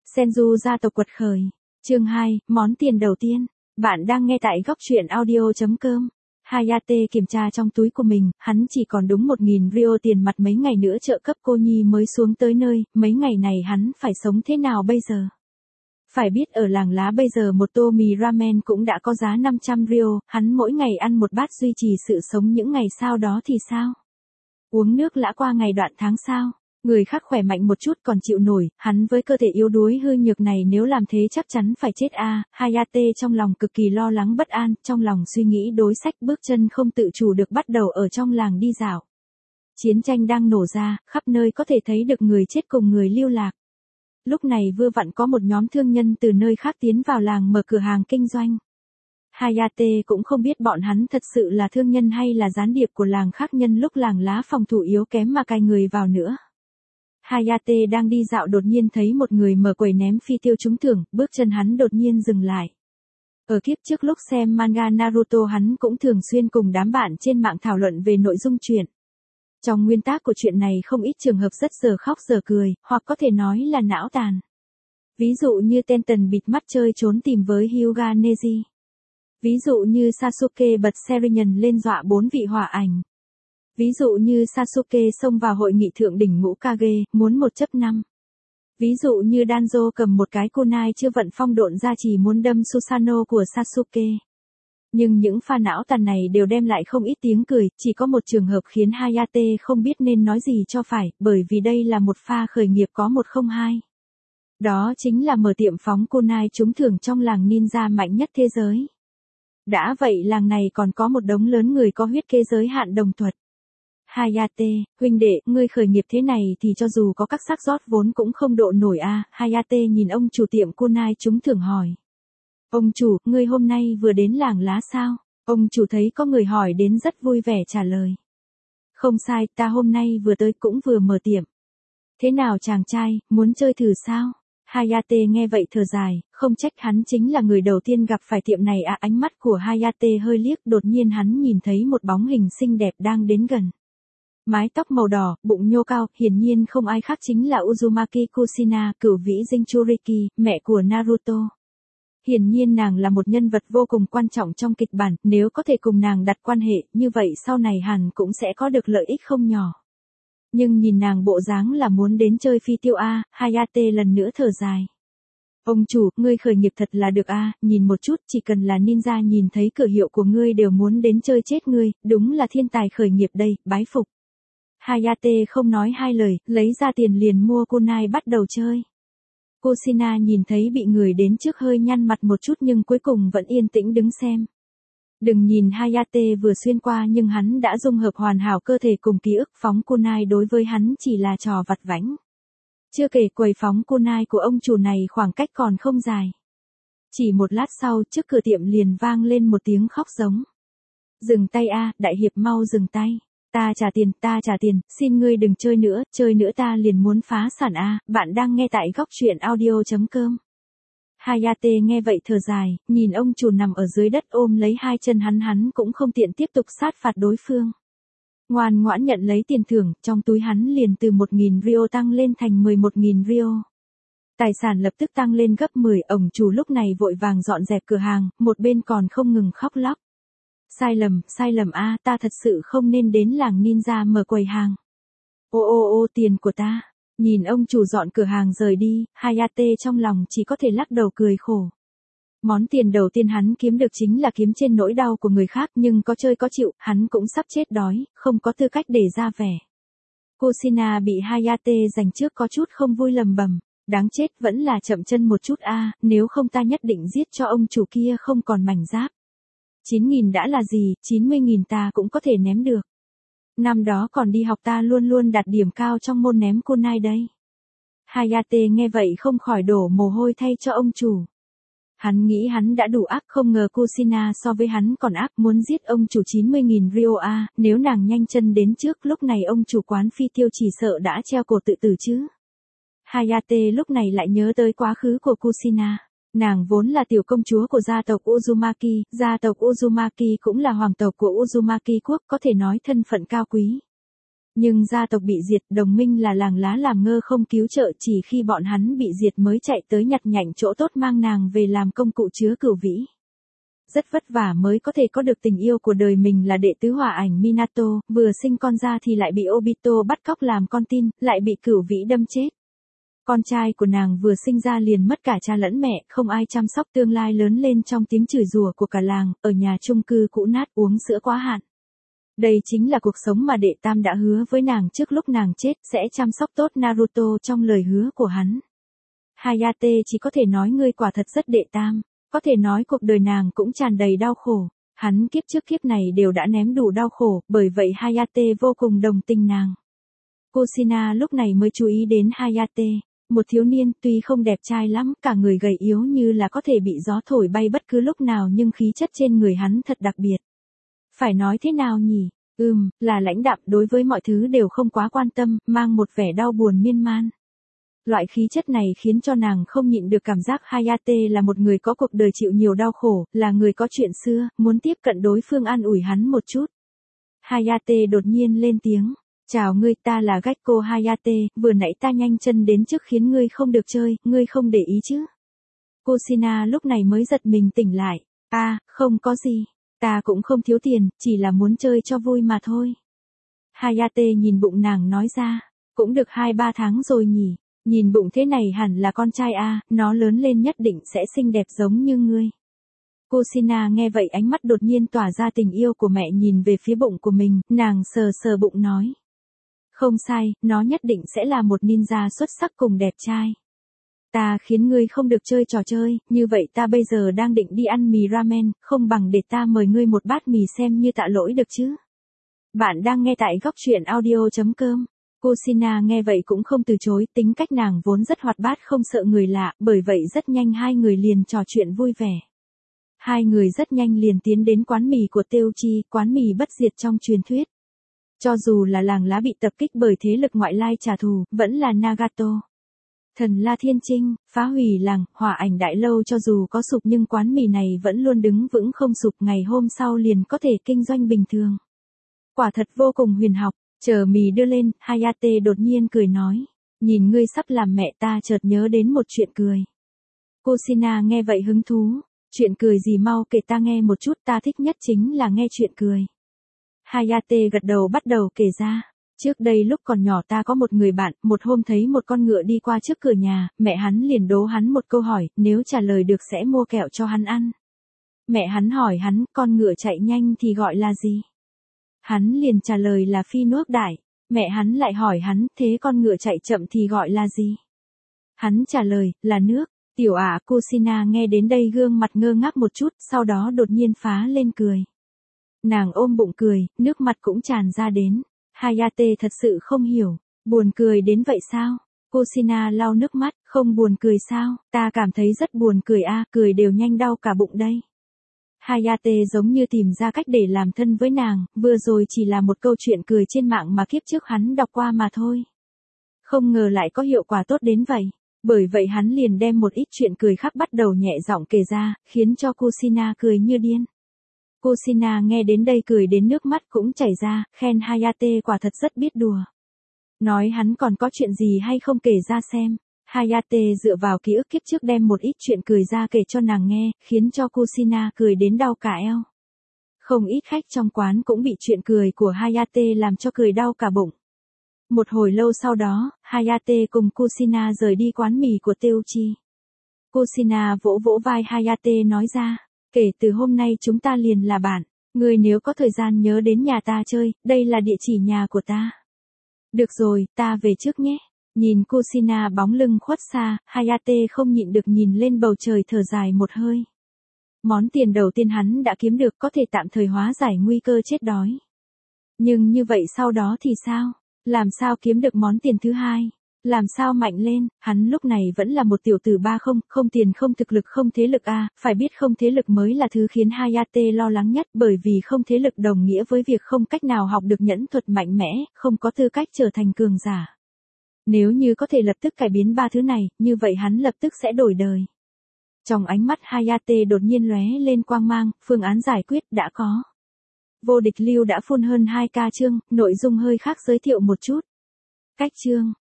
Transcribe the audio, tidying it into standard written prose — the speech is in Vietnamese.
Senju gia tộc quật khởi. Chương 2, món tiền đầu tiên. Bạn đang nghe tại góc truyện audio.com. Hayate kiểm tra trong túi của mình, hắn chỉ còn đúng 1.000 ryo tiền mặt, mấy ngày nữa trợ cấp cô nhi mới xuống tới nơi, mấy ngày này hắn phải sống thế nào bây giờ? Phải biết ở làng lá bây giờ một tô mì ramen cũng đã có giá 500 ryo, hắn mỗi ngày ăn một bát duy trì sự sống những ngày sau đó thì sao? Uống nước lã qua ngày đoạn tháng sao? Người khác khỏe mạnh một chút còn chịu nổi, hắn với cơ thể yếu đuối hư nhược này nếu làm thế chắc chắn phải chết a. Hayate trong lòng cực kỳ lo lắng bất an, trong lòng suy nghĩ đối sách, bước chân không tự chủ được bắt đầu ở trong làng đi dạo. Chiến tranh đang nổ ra, khắp nơi có thể thấy được người chết cùng người lưu lạc. Lúc này vừa vặn có một nhóm thương nhân từ nơi khác tiến vào làng mở cửa hàng kinh doanh. Hayate cũng không biết bọn hắn thật sự là thương nhân hay là gián điệp của làng khác nhân lúc làng lá phòng thủ yếu kém mà cài người vào nữa. Hayate đang đi dạo đột nhiên thấy một người mở quầy ném phi tiêu trúng thưởng, bước chân hắn đột nhiên dừng lại. Ở kiếp trước lúc xem manga Naruto hắn cũng thường xuyên cùng đám bạn trên mạng thảo luận về nội dung truyện. Trong nguyên tác của chuyện này không ít trường hợp rất giờ khóc giờ cười, hoặc có thể nói là não tàn. Ví dụ như Tenten bịt mắt chơi trốn tìm với Hyuga Neji. Ví dụ như Sasuke bật Sharingan lên dọa 4 vị hỏa ảnh. Ví dụ như Sasuke xông vào hội nghị thượng đỉnh ngũ Kage, muốn 1/5. Ví dụ như Danzo cầm một cái kunai chưa vận phong độn ra chỉ muốn đâm Susanoo của Sasuke. Nhưng những pha não tàn này đều đem lại không ít tiếng cười, chỉ có một trường hợp khiến Hayate không biết nên nói gì cho phải, bởi vì đây là một pha khởi nghiệp có 102. Đó chính là mở tiệm phóng kunai trúng thưởng trong làng ninja mạnh nhất thế giới. Đã vậy làng này còn có một đống lớn người có huyết kế giới hạn đồng thuật. Hayate, huynh đệ, ngươi khởi nghiệp thế này thì cho dù có các xác rót vốn cũng không độ nổi a. Hayate nhìn ông chủ tiệm kunai trúng thưởng hỏi. Ông chủ, ngươi hôm nay vừa đến làng lá sao? Ông chủ thấy có người hỏi đến rất vui vẻ trả lời. Không sai, ta hôm nay vừa tới cũng vừa mở tiệm. Thế nào chàng trai, muốn chơi thử sao? Hayate nghe vậy thở dài, không trách hắn chính là người đầu tiên gặp phải tiệm này à. Ánh mắt của Hayate hơi liếc, đột nhiên hắn nhìn thấy một bóng hình xinh đẹp đang đến gần. Mái tóc màu đỏ, bụng nhô cao, hiển nhiên không ai khác chính là Uzumaki Kushina, cửu vĩ Jinchuriki, mẹ của Naruto. Hiển nhiên nàng là một nhân vật vô cùng quan trọng trong kịch bản, nếu có thể cùng nàng đặt quan hệ, như vậy sau này hẳn cũng sẽ có được lợi ích không nhỏ. Nhưng nhìn nàng bộ dáng là muốn đến chơi phi tiêu a. Hayate lần nữa thở dài. Ông chủ, ngươi khởi nghiệp thật là được a, nhìn một chút, chỉ cần là ninja nhìn thấy cửa hiệu của ngươi đều muốn đến chơi chết ngươi, đúng là thiên tài khởi nghiệp đây, bái phục. Hayate không nói hai lời, lấy ra tiền liền mua kunai bắt đầu chơi. Kushina nhìn thấy bị người đến trước hơi nhăn mặt một chút nhưng cuối cùng vẫn yên tĩnh đứng xem. Đừng nhìn Hayate vừa xuyên qua nhưng hắn đã dung hợp hoàn hảo cơ thể cùng ký ức, phóng kunai đối với hắn chỉ là trò vặt vãnh. Chưa kể quầy phóng kunai của ông chủ này khoảng cách còn không dài. Chỉ một lát sau trước cửa tiệm liền vang lên một tiếng khóc giống. Dừng tay a, đại hiệp mau dừng tay. Ta trả tiền, xin ngươi đừng chơi nữa ta liền muốn phá sản a. Bạn đang nghe tại góc truyện audio.com. Hayate nghe vậy thở dài, nhìn ông chủ nằm ở dưới đất ôm lấy hai chân hắn cũng không tiện tiếp tục sát phạt đối phương. Ngoan ngoãn nhận lấy tiền thưởng, trong túi hắn liền từ 1.000 ryo tăng lên thành 11.000 ryo. Tài sản lập tức tăng lên gấp 10, ông chủ lúc này vội vàng dọn dẹp cửa hàng, một bên còn không ngừng khóc lóc. Sai lầm a, ta thật sự không nên đến làng ninja mở quầy hàng. Ô tiền của ta. Nhìn ông chủ dọn cửa hàng rời đi, Hayate trong lòng chỉ có thể lắc đầu cười khổ. Món tiền đầu tiên hắn kiếm được chính là kiếm trên nỗi đau của người khác, nhưng có chơi có chịu, hắn cũng sắp chết đói, không có tư cách để ra vẻ. Kushina bị Hayate giành trước có chút không vui lầm bầm. Đáng chết vẫn là chậm chân một chút a, nếu không ta nhất định giết cho ông chủ kia không còn mảnh giáp. 9.000 đã là gì, 90.000 ta cũng có thể ném được. Năm đó còn đi học ta luôn luôn đạt điểm cao trong môn ném kunai đây. Hayate nghe vậy không khỏi đổ mồ hôi thay cho ông chủ. Hắn nghĩ hắn đã đủ ác, không ngờ Kushina so với hắn còn ác, muốn giết ông chủ 90.000 ryo a. Nếu nàng nhanh chân đến trước lúc này ông chủ quán phi tiêu chỉ sợ đã treo cổ tự tử chứ. Hayate lúc này lại nhớ tới quá khứ của Kushina. Nàng vốn là tiểu công chúa của gia tộc Uzumaki cũng là hoàng tộc của Uzumaki quốc, có thể nói thân phận cao quý. Nhưng gia tộc bị diệt, đồng minh là làng lá làm ngơ không cứu trợ, chỉ khi bọn hắn bị diệt mới chạy tới nhặt nhạnh chỗ tốt mang nàng về làm công cụ chứa cửu vĩ. Rất vất vả mới có thể có được tình yêu của đời mình là đệ tứ hỏa ảnh Minato, vừa sinh con ra thì lại bị Obito bắt cóc làm con tin, lại bị cửu vĩ đâm chết. Con trai của nàng vừa sinh ra liền mất cả cha lẫn mẹ, không ai chăm sóc, tương lai lớn lên trong tiếng chửi rủa của cả làng, ở nhà chung cư cũ nát uống sữa quá hạn. Đây chính là cuộc sống mà đệ tam đã hứa với nàng trước lúc nàng chết, sẽ chăm sóc tốt Naruto trong lời hứa của hắn. Hayate chỉ có thể nói ngươi quả thật rất đệ tam, có thể nói cuộc đời nàng cũng tràn đầy đau khổ. Hắn kiếp trước kiếp này đều đã ném đủ đau khổ, bởi vậy Hayate vô cùng đồng tình nàng. Kushina lúc này mới chú ý đến Hayate, một thiếu niên tuy không đẹp trai lắm, cả người gầy yếu như là có thể bị gió thổi bay bất cứ lúc nào, nhưng khí chất trên người hắn thật đặc biệt. Phải nói thế nào nhỉ? Là lãnh đạm, đối với mọi thứ đều không quá quan tâm, mang một vẻ đau buồn miên man. Loại khí chất này khiến cho nàng không nhịn được cảm giác Hayate là một người có cuộc đời chịu nhiều đau khổ, là người có chuyện xưa, muốn tiếp cận đối phương an ủi hắn một chút. Hayate đột nhiên lên tiếng. Chào ngươi, ta là Gekko Hayate, vừa nãy ta nhanh chân đến trước khiến ngươi không được chơi, ngươi không để ý chứ? Kushina lúc này mới giật mình tỉnh lại. Không có gì. Ta cũng không thiếu tiền, chỉ là muốn chơi cho vui mà thôi. Hayate nhìn bụng nàng nói ra. Cũng được 2-3 tháng rồi nhỉ. Nhìn bụng thế này hẳn là con trai nó lớn lên nhất định sẽ xinh đẹp giống như ngươi. Kushina nghe vậy ánh mắt đột nhiên tỏa ra tình yêu của mẹ, nhìn về phía bụng của mình, nàng sờ sờ bụng nói. Không sai, nó nhất định sẽ là một ninja xuất sắc cùng đẹp trai. Ta khiến ngươi không được chơi trò chơi, như vậy ta bây giờ đang định đi ăn mì ramen, không bằng để ta mời ngươi một bát mì xem như tạ lỗi được chứ. Bạn đang nghe tại góc truyện audio.com. Kushina nghe vậy cũng không từ chối, tính cách nàng vốn rất hoạt bát không sợ người lạ, bởi vậy rất nhanh hai người liền trò chuyện vui vẻ. Hai người rất nhanh liền tiến đến quán mì của Teuchi, quán mì bất diệt trong truyền thuyết. Cho dù là làng lá bị tập kích bởi thế lực ngoại lai trả thù, vẫn là Nagato. Thần La Thiên Trinh, phá hủy làng, hỏa ảnh đại lâu cho dù có sụp nhưng quán mì này vẫn luôn đứng vững không sụp, ngày hôm sau liền có thể kinh doanh bình thường. Quả thật vô cùng huyền học, chờ mì đưa lên, Hayate đột nhiên cười nói. Nhìn ngươi sắp làm mẹ, ta chợt nhớ đến một chuyện cười. Kushina nghe vậy hứng thú. Chuyện cười gì, mau kể ta nghe một chút, ta thích nhất chính là nghe chuyện cười. Hayate gật đầu bắt đầu kể ra. Trước đây lúc còn nhỏ ta có một người bạn, một hôm thấy một con ngựa đi qua trước cửa nhà, mẹ hắn liền đố hắn một câu hỏi, nếu trả lời được sẽ mua kẹo cho hắn ăn. Mẹ hắn hỏi hắn, con ngựa chạy nhanh thì gọi là gì? Hắn liền trả lời là phi nước đại. Mẹ hắn lại hỏi hắn, thế con ngựa chạy chậm thì gọi là gì? Hắn trả lời, là nước. Tiểu Kushina nghe đến đây gương mặt ngơ ngác một chút, sau đó đột nhiên phá lên cười. Nàng ôm bụng cười, nước mặt cũng tràn ra đến. Hayate thật sự không hiểu, buồn cười đến vậy sao? Kushina lau nước mắt, không buồn cười sao? Ta cảm thấy rất buồn cười cười đều nhanh đau cả bụng đây. Hayate giống như tìm ra cách để làm thân với nàng, vừa rồi chỉ là một câu chuyện cười trên mạng mà kiếp trước hắn đọc qua mà thôi. Không ngờ lại có hiệu quả tốt đến vậy. Bởi vậy hắn liền đem một ít chuyện cười khác bắt đầu nhẹ giọng kể ra, khiến cho Kushina cười như điên. Kushina nghe đến đây cười đến nước mắt cũng chảy ra, khen Hayate quả thật rất biết đùa. Nói hắn còn có chuyện gì hay không kể ra xem. Hayate dựa vào ký ức kiếp trước đem một ít chuyện cười ra kể cho nàng nghe, khiến cho Kushina cười đến đau cả eo. Không ít khách trong quán cũng bị chuyện cười của Hayate làm cho cười đau cả bụng. Một hồi lâu sau đó, Hayate cùng Kushina rời đi quán mì của Teuchi. Kushina vỗ vỗ vai Hayate nói ra, kể từ hôm nay chúng ta liền là bạn, ngươi nếu có thời gian nhớ đến nhà ta chơi, đây là địa chỉ nhà của ta. Được rồi, ta về trước nhé. Nhìn Kushina bóng lưng khuất xa, Hayate không nhịn được nhìn lên bầu trời thở dài một hơi. Món tiền đầu tiên hắn đã kiếm được có thể tạm thời hóa giải nguy cơ chết đói. Nhưng như vậy sau đó thì sao? Làm sao kiếm được món tiền thứ hai? Làm sao mạnh lên? Hắn lúc này vẫn là một tiểu tử không tiền không thực lực không thế lực phải biết không thế lực mới là thứ khiến Hayate lo lắng nhất, bởi vì không thế lực đồng nghĩa với việc không cách nào học được nhẫn thuật mạnh mẽ, không có tư cách trở thành cường giả. Nếu như có thể lập tức cải biến ba thứ này, như vậy hắn lập tức sẽ đổi đời. Trong ánh mắt Hayate đột nhiên lóe lên quang mang, phương án giải quyết đã có. Vô địch lưu đã full hơn 2k chương, nội dung hơi khác giới thiệu một chút. Cách chương.